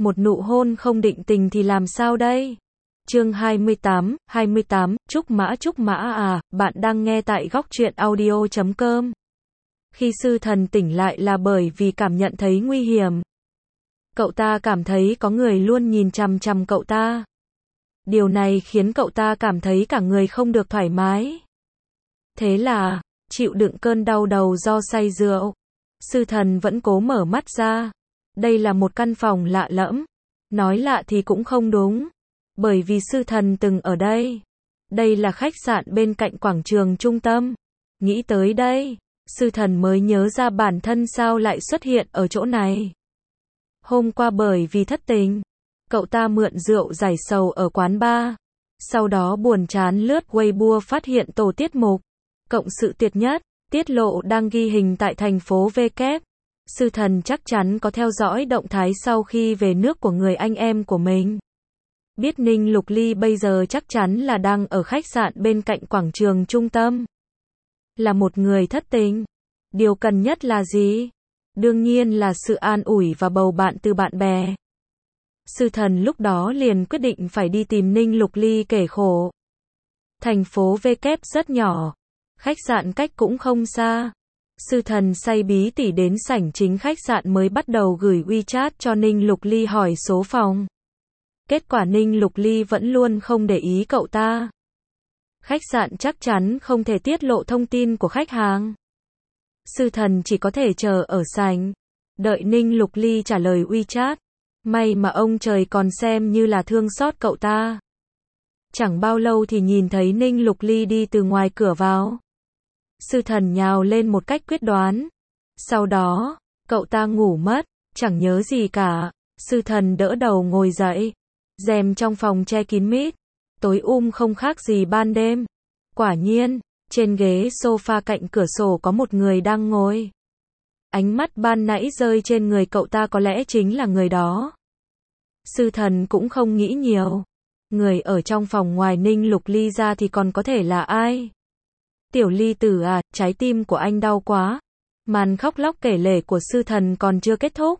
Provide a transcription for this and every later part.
một nụ hôn không định tình thì làm sao đây? Chương 28, Trúc Mã à, bạn đang nghe tại góc truyện audio.com. Khi sư thần tỉnh lại là bởi vì cảm nhận thấy nguy hiểm. Cậu ta cảm thấy có người luôn nhìn chằm chằm cậu ta. Điều này khiến cậu ta cảm thấy cả người không được thoải mái. Thế là, chịu đựng cơn đau đầu do say rượu, sư thần vẫn cố mở mắt ra. Đây là một căn phòng lạ lẫm. Nói lạ thì cũng không đúng. Bởi vì sư thần từng ở đây. Đây là khách sạn bên cạnh quảng trường trung tâm. Nghĩ tới đây, sư thần mới nhớ ra bản thân sao lại xuất hiện ở chỗ này. Hôm qua bởi vì thất tình, cậu ta mượn rượu giải sầu ở quán bar. Sau đó buồn chán lướt Weibo phát hiện tổ tiết mục cộng sự tuyệt nhất, tiết lộ đang ghi hình tại thành phố V kép. Sư thần chắc chắn có theo dõi động thái sau khi về nước của người anh em của mình. Biết Ninh Lục Ly bây giờ chắc chắn là đang ở khách sạn bên cạnh quảng trường trung tâm. Là một người thất tình. Điều cần nhất là gì? Đương nhiên là sự an ủi và bầu bạn từ bạn bè. Sư thần lúc đó liền quyết định phải đi tìm Ninh Lục Ly kể khổ. Thành phố V kép rất nhỏ. Khách sạn cách cũng không xa. Sư thần say bí tỉ đến sảnh chính khách sạn mới bắt đầu gửi WeChat cho Ninh Lục Ly hỏi số phòng. Kết quả Ninh Lục Ly vẫn luôn không để ý cậu ta. Khách sạn chắc chắn không thể tiết lộ thông tin của khách hàng. Sư thần chỉ có thể chờ ở sảnh, đợi Ninh Lục Ly trả lời WeChat. May mà ông trời còn xem như là thương xót cậu ta. Chẳng bao lâu thì nhìn thấy Ninh Lục Ly đi từ ngoài cửa vào. Sư thần nhào lên một cách quyết đoán. Sau đó, cậu ta ngủ mất, chẳng nhớ gì cả. Sư thần đỡ đầu ngồi dậy. Rèm trong phòng che kín mít. Tối không khác gì ban đêm. Quả nhiên, trên ghế sofa cạnh cửa sổ có một người đang ngồi. Ánh mắt ban nãy rơi trên người cậu ta có lẽ chính là người đó. Sư thần cũng không nghĩ nhiều. Người ở trong phòng ngoài Ninh Lục Ly ra thì còn có thể là ai? Tiểu Ly tử à, trái tim của anh đau quá. Màn khóc lóc kể lể của sư thần còn chưa kết thúc.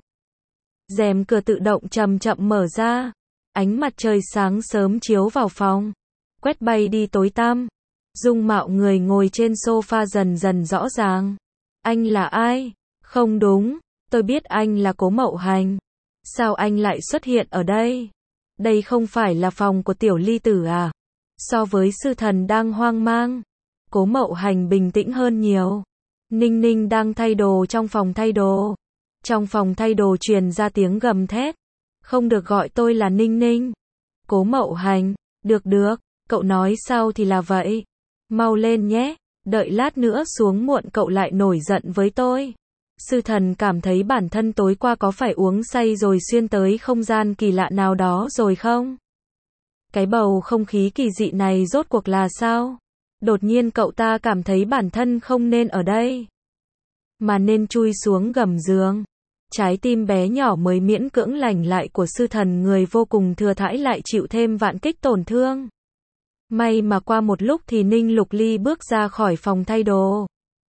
Rèm cửa tự động chậm chậm mở ra. Ánh mặt trời sáng sớm chiếu vào phòng. Quét bay đi tối tăm. Dung mạo người ngồi trên sofa dần dần rõ ràng. Anh là ai? Không đúng, tôi biết anh là Cố Mậu Hành. Sao anh lại xuất hiện ở đây? Đây không phải là phòng của Tiểu Ly tử à? So với sư thần đang hoang mang, Cố Mậu Hành bình tĩnh hơn nhiều. Ninh Ninh đang thay đồ trong phòng thay đồ. Trong phòng thay đồ truyền ra tiếng gầm thét. Không được gọi tôi là Ninh Ninh. Cố Mậu Hành, được, cậu nói sao thì là vậy. Mau lên nhé, đợi lát nữa xuống muộn cậu lại nổi giận với tôi. Sư thần cảm thấy bản thân tối qua có phải uống say rồi xuyên tới không gian kỳ lạ nào đó rồi không? Cái bầu không khí kỳ dị này rốt cuộc là sao? Đột nhiên cậu ta cảm thấy bản thân không nên ở đây, mà nên chui xuống gầm giường. Trái tim bé nhỏ mới miễn cưỡng lành lại của sư thần người vô cùng thừa thãi lại chịu thêm vạn kích tổn thương. May mà qua một lúc thì Ninh Lục Ly bước ra khỏi phòng thay đồ.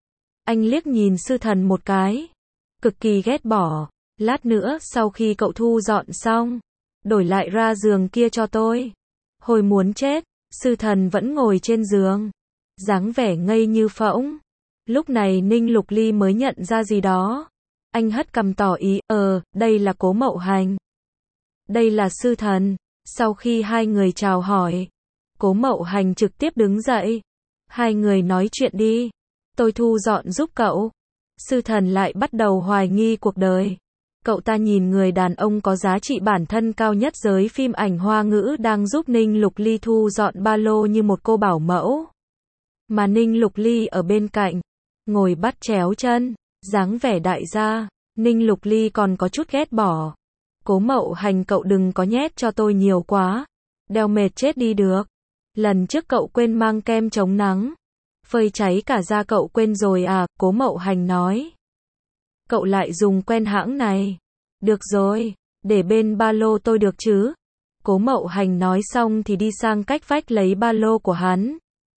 Anh liếc nhìn sư thần một cái. Cực kỳ ghét bỏ. Lát nữa sau khi cậu thu dọn xong, đổi lại ra giường kia cho tôi. Hồi muốn chết, sư thần vẫn ngồi trên giường. Dáng vẻ ngây như phỗng. Lúc này Ninh Lục Ly mới nhận ra gì đó. Anh hất cằm tỏ ý, đây là Cố Mậu Hành. Đây là sư thần. Sau khi hai người chào hỏi, Cố Mậu Hành trực tiếp đứng dậy. Hai người nói chuyện đi. Tôi thu dọn giúp cậu. Sư thần lại bắt đầu hoài nghi cuộc đời. Cậu ta nhìn người đàn ông có giá trị bản thân cao nhất giới phim ảnh Hoa ngữ đang giúp Ninh Lục Ly thu dọn ba lô như một cô bảo mẫu. Mà Ninh Lục Ly ở bên cạnh, ngồi bắt chéo chân, dáng vẻ đại gia. Ninh Lục Ly còn có chút ghét bỏ. Cố Mậu Hành, cậu đừng có nhét cho tôi nhiều quá. Đeo mệt chết đi được. Lần trước cậu quên mang kem chống nắng. Phơi cháy cả da cậu quên rồi à? Cố Mậu Hành nói. Cậu lại dùng quen hãng này. Được rồi, để bên ba lô tôi được chứ? Cố Mậu Hành nói xong thì đi sang cách vách lấy ba lô của hắn.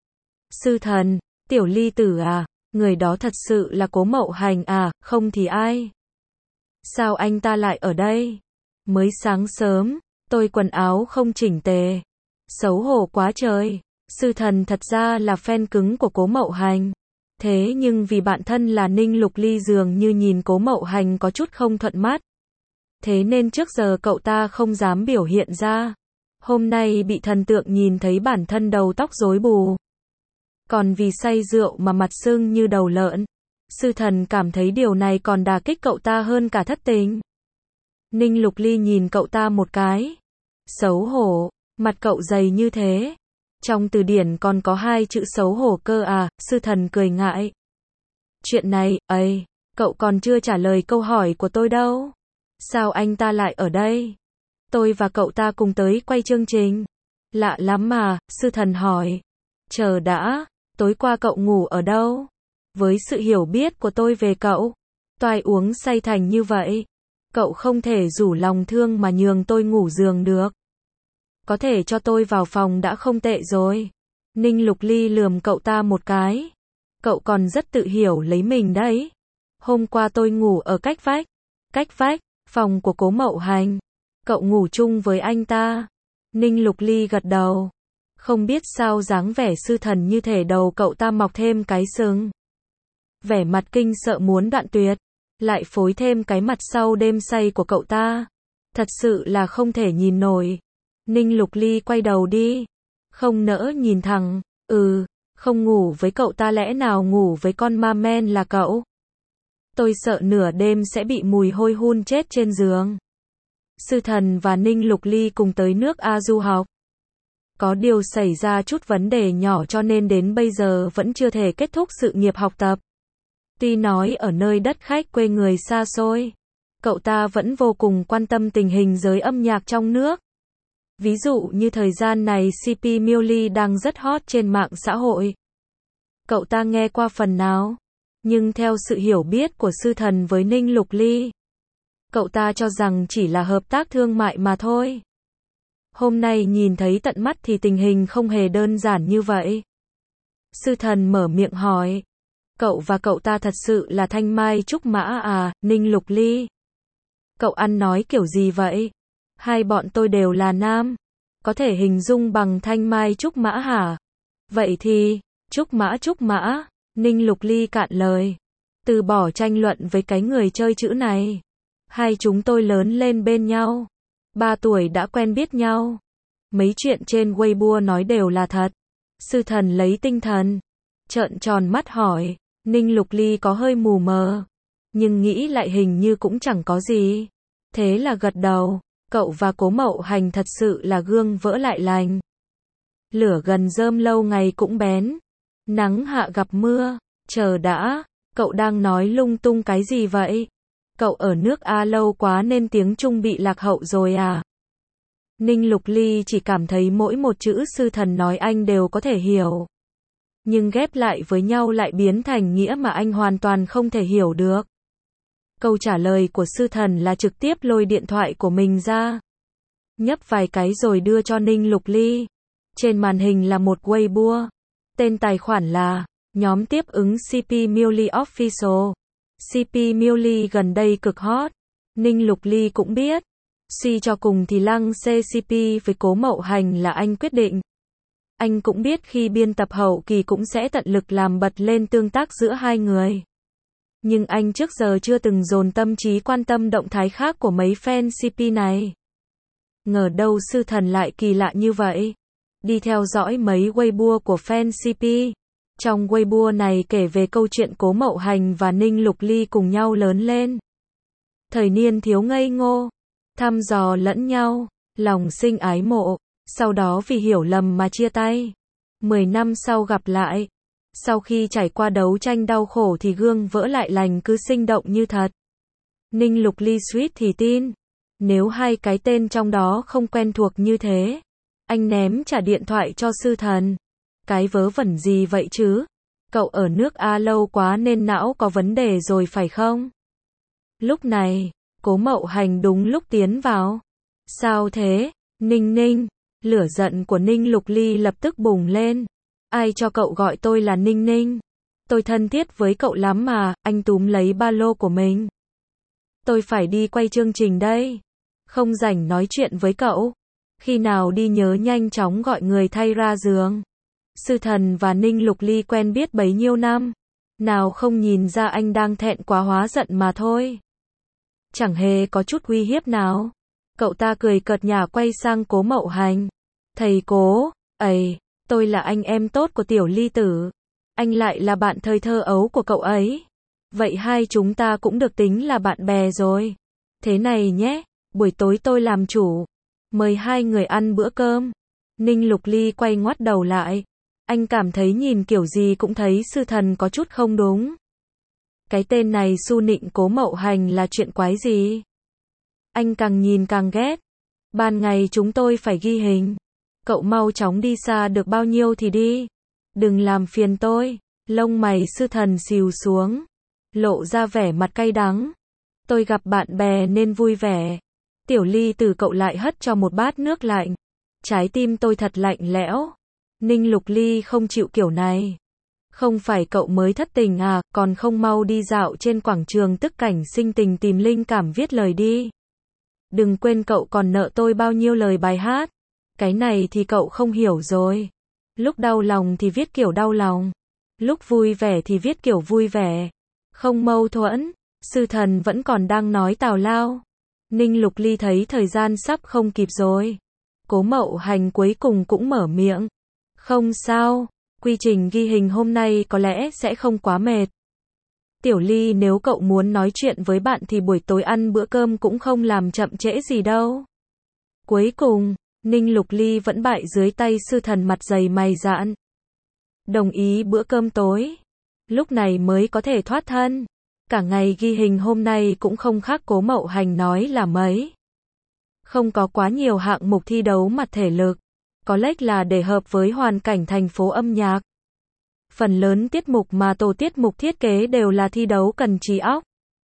Sư thần, Tiểu Ly tử à? Người đó thật sự là Cố Mậu Hành à? Không thì ai? Sao anh ta lại ở đây? Mới sáng sớm, tôi quần áo không chỉnh tề. Xấu hổ quá trời. Sư thần thật ra là fan cứng của Cố Mậu Hành. Thế nhưng vì bạn thân là Ninh Lục Ly dường như nhìn Cố Mậu Hành có chút không thuận mắt. Thế nên trước giờ cậu ta không dám biểu hiện ra. Hôm nay bị thần tượng nhìn thấy bản thân đầu tóc rối bù. Còn vì say rượu mà mặt sưng như đầu lợn. Sư thần cảm thấy điều này còn đả kích cậu ta hơn cả thất tình. Ninh Lục Ly nhìn cậu ta một cái. Xấu hổ, mặt cậu dày như thế. Trong từ điển còn có 2 chữ xấu hổ cơ à, sư thần cười ngại. Chuyện này, cậu còn chưa trả lời câu hỏi của tôi đâu. Sao anh ta lại ở đây? Tôi và cậu ta cùng tới quay chương trình. Lạ lắm mà, sư thần hỏi. Chờ đã, tối qua cậu ngủ ở đâu? Với sự hiểu biết của tôi về cậu, toài uống say thành như vậy. Cậu không thể rủ lòng thương mà nhường tôi ngủ giường được. Có thể cho tôi vào phòng đã không tệ rồi. Ninh Lục Ly lườm cậu ta một cái. Cậu còn rất tự hiểu lấy mình đấy. Hôm qua tôi ngủ ở cách vách. Cách vách, phòng của Cố Mậu Hành. Cậu ngủ chung với anh ta. Ninh Lục Ly gật đầu. Không biết sao dáng vẻ sư thần như thể đầu cậu ta mọc thêm cái sừng. Vẻ mặt kinh sợ muốn đoạn tuyệt. Lại phối thêm cái mặt sau đêm say của cậu ta. Thật sự là không thể nhìn nổi. Ninh Lục Ly quay đầu đi. Không nỡ nhìn thẳng. Không ngủ với cậu ta lẽ nào ngủ với con ma men là cậu? Tôi sợ nửa đêm sẽ bị mùi hôi hun chết trên giường. Sư thần và Ninh Lục Ly cùng tới nước A du học. Có điều xảy ra chút vấn đề nhỏ cho nên đến bây giờ vẫn chưa thể kết thúc sự nghiệp học tập. Tuy nói ở nơi đất khách quê người xa xôi, cậu ta vẫn vô cùng quan tâm tình hình giới âm nhạc trong nước. Ví dụ như thời gian này CP Millie đang rất hot trên mạng xã hội. Cậu ta nghe qua phần nào? Nhưng theo sự hiểu biết của sư thần với Ninh Lục Ly, cậu ta cho rằng chỉ là hợp tác thương mại mà thôi. Hôm nay nhìn thấy tận mắt thì tình hình không hề đơn giản như vậy. Sư thần mở miệng hỏi. Cậu và cậu ta thật sự là thanh mai trúc mã à, Ninh Lục Ly? Cậu ăn nói kiểu gì vậy? Hai bọn tôi đều là nam. Có thể hình dung bằng thanh mai trúc mã hả? Vậy thì, trúc mã, Ninh Lục Ly cạn lời. Từ bỏ tranh luận với cái người chơi chữ này. Hai chúng tôi lớn lên bên nhau. 3 tuổi đã quen biết nhau. Mấy chuyện trên Weibo nói đều là thật. Sư thần lấy tinh thần. Trợn tròn mắt hỏi. Ninh Lục Ly có hơi mù mờ. Nhưng nghĩ lại hình như cũng chẳng có gì. Thế là gật đầu. Cậu và Cố Mậu Hành thật sự là gương vỡ lại lành. Lửa gần rơm lâu ngày cũng bén. Nắng hạ gặp mưa. Chờ đã. Cậu đang nói lung tung cái gì vậy? Cậu ở nước A lâu quá nên tiếng Trung bị lạc hậu rồi à? Ninh Lục Ly chỉ cảm thấy mỗi một chữ sư thần nói anh đều có thể hiểu. Nhưng ghép lại với nhau lại biến thành nghĩa mà anh hoàn toàn không thể hiểu được. Câu trả lời của sư thần là trực tiếp lôi điện thoại của mình ra. Nhấp vài cái rồi đưa cho Ninh Lục Ly. Trên màn hình là một Weibo. Tên tài khoản là nhóm tiếp ứng CP Millie Official. CP Millie gần đây cực hot. Ninh Lục Ly cũng biết. Suy cho cùng thì lăng CCP với Cố Mậu Hành là anh quyết định. Anh cũng biết khi biên tập hậu kỳ cũng sẽ tận lực làm bật lên tương tác giữa hai người. Nhưng anh trước giờ chưa từng dồn tâm trí quan tâm động thái khác của mấy fan CP này. Ngờ đâu sư thần lại kỳ lạ như vậy. Đi theo dõi mấy Weibo của fan CP. Trong Weibo này kể về câu chuyện Cố Mậu Hành và Ninh Lục Ly cùng nhau lớn lên. Thời niên thiếu ngây ngô, thăm dò lẫn nhau, lòng sinh ái mộ, sau đó vì hiểu lầm mà chia tay. 10 năm sau gặp lại, sau khi trải qua đấu tranh đau khổ thì gương vỡ lại lành cứ sinh động như thật. Ninh Lục Ly Sweet thì tin, nếu hai cái tên trong đó không quen thuộc như thế, anh ném trả điện thoại cho sư thần. Cái vớ vẩn gì vậy chứ? Cậu ở nước A lâu quá nên não có vấn đề rồi phải không? Lúc này, Cố Mậu Hành đúng lúc tiến vào. Sao thế? Ninh, lửa giận của Ninh Lục Ly lập tức bùng lên. Ai cho cậu gọi tôi là Ninh? Tôi thân thiết với cậu lắm mà, anh túm lấy ba lô của mình. Tôi phải đi quay chương trình đây. Không rảnh nói chuyện với cậu. Khi nào đi nhớ nhanh chóng gọi người thay ra giường. Sư Thần và Ninh Lục Ly quen biết bấy nhiêu năm. Nào không nhìn ra anh đang thẹn quá hóa giận mà thôi. Chẳng hề có chút uy hiếp nào. Cậu ta cười cợt nhả quay sang Cố Mậu Hành. Thầy Cố, ấy, tôi là anh em tốt của Tiểu Ly Tử. Anh lại là bạn thời thơ ấu của cậu ấy. Vậy hai chúng ta cũng được tính là bạn bè rồi. Thế này nhé, buổi tối tôi làm chủ. Mời hai người ăn bữa cơm. Ninh Lục Ly quay ngoắt đầu lại. Anh cảm thấy nhìn kiểu gì cũng thấy Sư Thần có chút không đúng. Cái tên này su nịnh Cố Mậu Hành là chuyện quái gì? Anh càng nhìn càng ghét. Ban ngày chúng tôi phải ghi hình. Cậu mau chóng đi xa được bao nhiêu thì đi. Đừng làm phiền tôi. Lông mày Sư Thần xìu xuống. Lộ ra vẻ mặt cay đắng. Tôi gặp bạn bè nên vui vẻ. Tiểu Ly Tử cậu lại hất cho một bát nước lạnh. Trái tim tôi thật lạnh lẽo. Ninh Lục Ly không chịu kiểu này. Không phải cậu mới thất tình à, còn không mau đi dạo trên quảng trường tức cảnh sinh tình tìm linh cảm viết lời đi. Đừng quên cậu còn nợ tôi bao nhiêu lời bài hát. Cái này thì cậu không hiểu rồi. Lúc đau lòng thì viết kiểu đau lòng. Lúc vui vẻ thì viết kiểu vui vẻ. Không mâu thuẫn. Sư Thần vẫn còn đang nói tào lao. Ninh Lục Ly thấy thời gian sắp không kịp rồi. Cố Mậu Hành cuối cùng cũng mở miệng. Không sao, quy trình ghi hình hôm nay có lẽ sẽ không quá mệt. Tiểu Ly, nếu cậu muốn nói chuyện với bạn thì buổi tối ăn bữa cơm cũng không làm chậm trễ gì đâu. Cuối cùng, Ninh Lục Ly vẫn bại dưới tay Sư Thần mặt dày mày dạn. Đồng ý bữa cơm tối. Lúc này mới có thể thoát thân. Cả ngày ghi hình hôm nay cũng không khác Cố Mậu Hành nói là mấy. Không có quá nhiều hạng mục thi đấu mặt thể lực. Có lẽ là để hợp với hoàn cảnh thành phố âm nhạc. Phần lớn tiết mục mà tổ tiết mục thiết kế đều là thi đấu cần trí óc.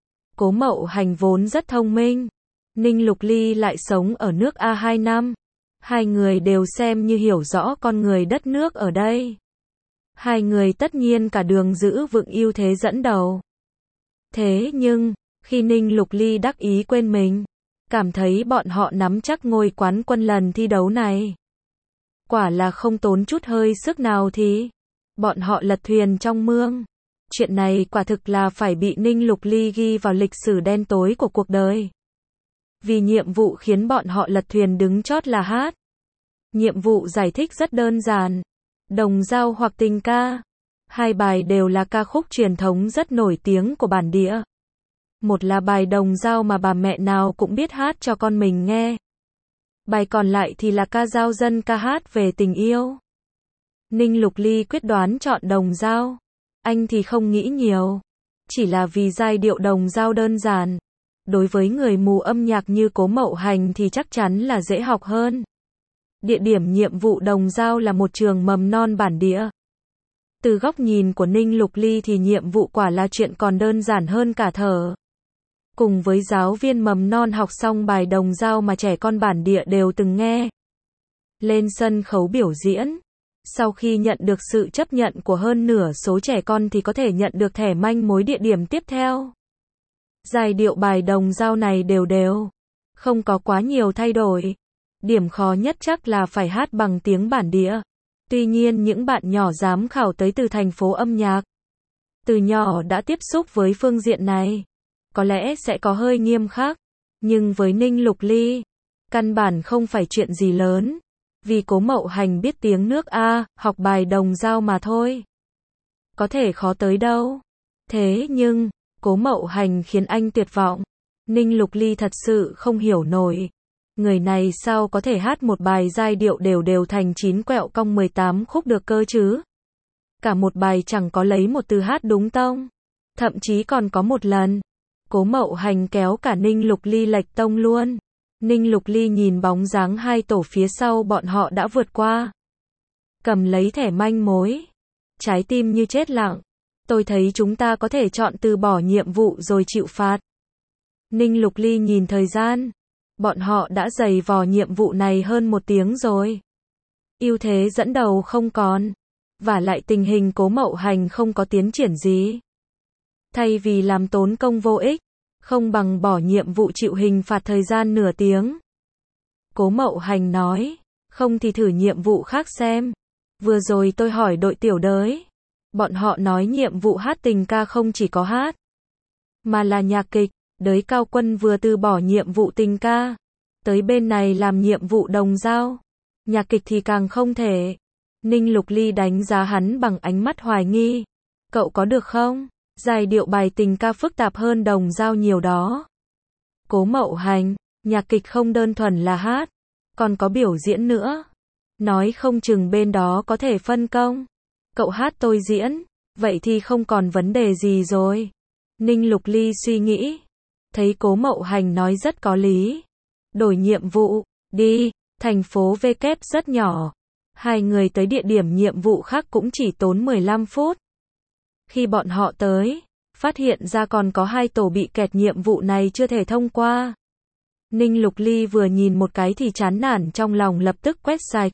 Cố Mậu Hành vốn rất thông minh. Ninh Lục Ly lại sống ở nước A 2 năm. Hai người đều xem như hiểu rõ con người đất nước ở đây. Hai người tất nhiên cả đường giữ vững ưu thế dẫn đầu. Thế nhưng, khi Ninh Lục Ly đắc ý quên mình, cảm thấy bọn họ nắm chắc ngôi quán quân lần thi đấu này. Quả là không tốn chút hơi sức nào thì bọn họ lật thuyền trong mương. Chuyện này quả thực là phải bị Ninh Lục Ly ghi vào lịch sử đen tối của cuộc đời. Vì nhiệm vụ khiến bọn họ lật thuyền đứng chót là hát. Nhiệm vụ giải thích rất đơn giản. Đồng Dao hoặc Tình Ca. Hai bài đều là ca khúc truyền thống rất nổi tiếng của bản địa. Một là bài Đồng Dao mà bà mẹ nào cũng biết hát cho con mình nghe. Bài còn lại thì là ca dao dân ca hát về tình yêu. Ninh Lục Ly quyết đoán chọn Đồng Dao. Anh thì không nghĩ nhiều. Chỉ là vì giai điệu Đồng Dao đơn giản. Đối với người mù âm nhạc như Cố Mậu Hành thì chắc chắn là dễ học hơn. Địa điểm nhiệm vụ Đồng Dao là một trường mầm non bản địa. Từ góc nhìn của Ninh Lục Ly thì nhiệm vụ quả là chuyện còn đơn giản hơn cả thở. Cùng với giáo viên mầm non học xong bài Đồng Dao mà trẻ con bản địa đều từng nghe. Lên sân khấu biểu diễn. Sau khi nhận được sự chấp nhận của hơn nửa số trẻ con thì có thể nhận được thẻ manh mối địa điểm tiếp theo. Giai điệu bài Đồng Dao này đều đều. Không có quá nhiều thay đổi. Điểm khó nhất chắc là phải hát bằng tiếng bản địa. Tuy nhiên những bạn nhỏ giám khảo tới từ thành phố âm nhạc. Từ nhỏ đã tiếp xúc với phương diện này. Có lẽ sẽ có hơi nghiêm khắc. Nhưng với Ninh Lục Ly, căn bản không phải chuyện gì lớn. Vì Cố Mậu Hành biết tiếng nước A, học bài Đồng Dao mà thôi. Có thể khó tới đâu. Thế nhưng, Cố Mậu Hành khiến anh tuyệt vọng. Ninh Lục Ly thật sự không hiểu nổi. Người này sao có thể hát một bài giai điệu đều đều thành 9 quẹo cong 18 khúc được cơ chứ? Cả một bài chẳng có lấy một từ hát đúng tông. Thậm chí còn có một lần, Cố Mậu Hành kéo cả Ninh Lục Ly lệch tông luôn. Ninh Lục Ly nhìn bóng dáng hai tổ phía sau bọn họ đã vượt qua. Cầm lấy thẻ manh mối. Trái tim như chết lặng. Tôi thấy chúng ta có thể chọn từ bỏ nhiệm vụ rồi chịu phạt. Ninh Lục Ly nhìn thời gian. Bọn họ đã giày vò nhiệm vụ này hơn 1 tiếng rồi. Ưu thế dẫn đầu không còn. Và lại tình hình Cố Mậu Hành không có tiến triển gì. Thay vì làm tốn công vô ích, Không bằng bỏ nhiệm vụ chịu hình phạt thời gian nửa tiếng. Cố Mậu Hành nói, không thì thử nhiệm vụ khác xem. Vừa rồi tôi hỏi đội tiểu đới. Bọn họ nói nhiệm vụ hát tình ca không chỉ có hát, mà là nhạc kịch. Đới Cao Quân vừa từ bỏ nhiệm vụ tình ca, tới bên này làm nhiệm vụ đồng dao. Nhạc kịch thì càng không thể. Ninh Lục Ly đánh giá hắn bằng ánh mắt hoài nghi. Cậu có được không? Giai điệu bài tình ca phức tạp hơn đồng dao nhiều đó. Cố Mậu Hành, nhạc kịch không đơn thuần là hát, còn có biểu diễn nữa. Nói không chừng bên đó có thể phân công. Cậu hát tôi diễn, vậy thì không còn vấn đề gì rồi. Ninh Lục Ly suy nghĩ, thấy Cố Mậu Hành nói rất có lý. Đổi nhiệm vụ, đi, thành phố V kép rất nhỏ. Hai người tới địa điểm nhiệm vụ khác cũng chỉ tốn 15 phút. Khi bọn họ tới, phát hiện ra còn có 2 tổ bị kẹt nhiệm vụ này chưa thể thông qua. Ninh Lục Ly vừa nhìn một cái thì chán nản trong lòng lập tức quét sạch.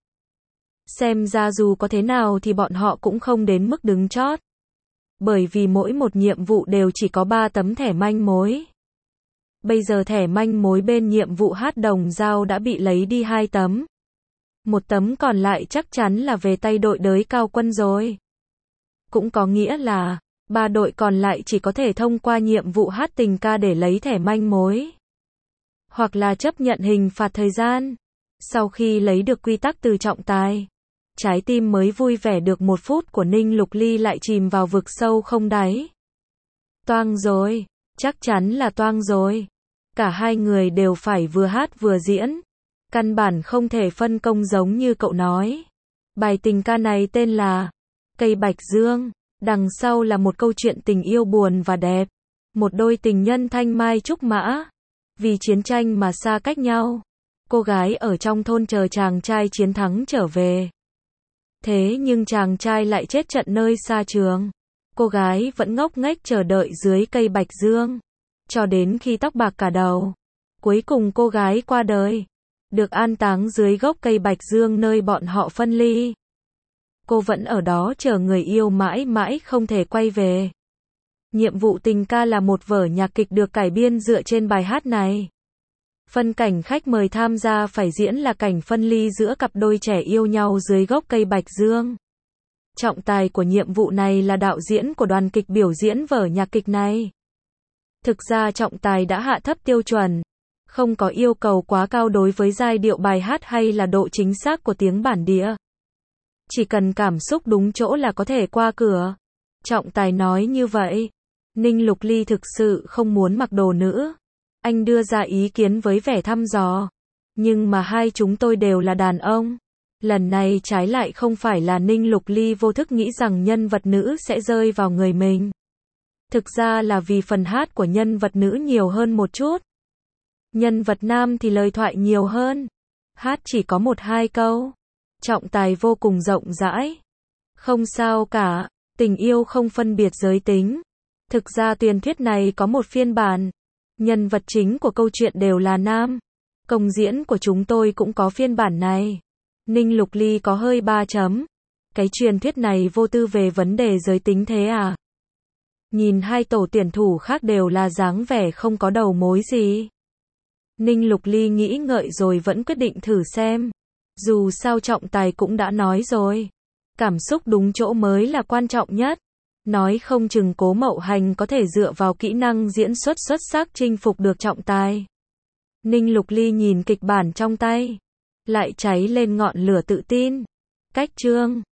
Xem ra dù có thế nào thì bọn họ cũng không đến mức đứng chót. Bởi vì mỗi một nhiệm vụ đều chỉ có 3 tấm thẻ manh mối. Bây giờ thẻ manh mối bên nhiệm vụ hát đồng dao đã bị lấy đi 2 tấm. 1 tấm còn lại chắc chắn là về tay đội Đới Cao Quân rồi. Cũng có nghĩa là 3 đội còn lại chỉ có thể thông qua nhiệm vụ hát tình ca để lấy thẻ manh mối. Hoặc là chấp nhận hình phạt thời gian. Sau khi lấy được quy tắc từ trọng tài, trái tim mới vui vẻ được 1 phút của Ninh Lục Ly lại chìm vào vực sâu không đáy. Toang rồi, chắc chắn là toang rồi. Cả hai người đều phải vừa hát vừa diễn. Căn bản không thể phân công giống như cậu nói. Bài tình ca này tên là Cây Bạch Dương. Đằng sau là một câu chuyện tình yêu buồn và đẹp. Một đôi tình nhân thanh mai trúc mã. Vì chiến tranh mà xa cách nhau. Cô gái ở trong thôn chờ chàng trai chiến thắng trở về. Thế nhưng chàng trai lại chết trận nơi xa trường. Cô gái vẫn ngốc nghếch chờ đợi dưới cây bạch dương. Cho đến khi tóc bạc cả đầu. Cuối cùng cô gái qua đời. Được an táng dưới gốc cây bạch dương nơi bọn họ phân ly. Cô vẫn ở đó chờ người yêu mãi mãi không thể quay về. Nhiệm vụ tình ca là một vở nhạc kịch được cải biên dựa trên bài hát này. Phân cảnh khách mời tham gia phải diễn là cảnh phân ly giữa cặp đôi trẻ yêu nhau dưới gốc cây bạch dương. Trọng tài của nhiệm vụ này là đạo diễn của đoàn kịch biểu diễn vở nhạc kịch này. Thực ra trọng tài đã hạ thấp tiêu chuẩn, không có yêu cầu quá cao đối với giai điệu bài hát hay là độ chính xác của tiếng bản địa. Chỉ cần cảm xúc đúng chỗ là có thể qua cửa. Trọng tài nói như vậy. Ninh Lục Ly thực sự không muốn mặc đồ nữ. Anh đưa ra ý kiến với vẻ thăm dò. Nhưng mà hai chúng tôi đều là đàn ông. Lần này trái lại không phải là Ninh Lục Ly vô thức nghĩ rằng nhân vật nữ sẽ rơi vào người mình. Thực ra là vì phần hát của nhân vật nữ nhiều hơn một chút. Nhân vật nam thì lời thoại nhiều hơn. Hát chỉ có 1-2 câu. Trọng tài vô cùng rộng rãi. Không sao cả, tình yêu không phân biệt giới tính. Thực ra truyền thuyết này có một phiên bản. Nhân vật chính của câu chuyện đều là nam. Công diễn của chúng tôi cũng có phiên bản này. Ninh Lục Ly có hơi 3 chấm. Cái truyền thuyết này vô tư về vấn đề giới tính thế à? Nhìn hai tổ tuyển thủ khác đều là dáng vẻ không có đầu mối gì. Ninh Lục Ly nghĩ ngợi rồi vẫn quyết định thử xem. Dù sao trọng tài cũng đã nói rồi. Cảm xúc đúng chỗ mới là quan trọng nhất. Nói không chừng Cố Mậu Hành có thể dựa vào kỹ năng diễn xuất xuất sắc chinh phục được trọng tài. Ninh Lục Ly nhìn kịch bản trong tay. Lại cháy lên ngọn lửa tự tin. Cách chương